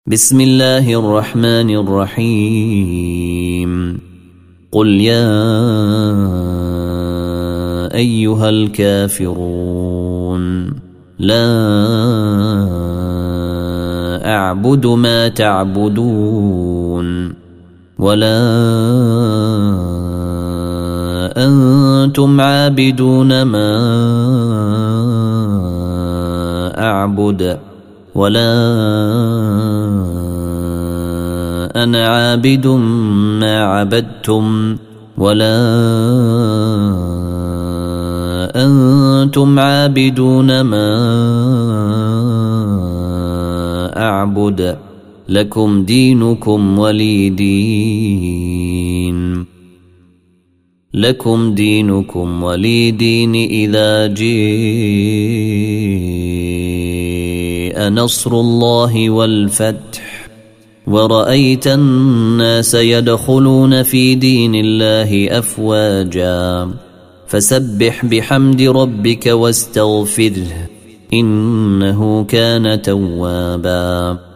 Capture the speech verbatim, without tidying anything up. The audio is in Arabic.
بسم الله الرحمن الرحيم قل يا أيها الكافرون لا أعبد ما تعبدون ولا أنتم عابدون ما أعبد ولا أنا عابد ما عبدتم ولا أنتم عابدون ما أعبد لكم دينكم ولي دين لكم دينكم ولي دين. إذا جاء نصر الله والفتح ورأيت الناس يدخلون في دين الله أفواجا فسبح بحمد ربك واستغفره إنه كان توابا.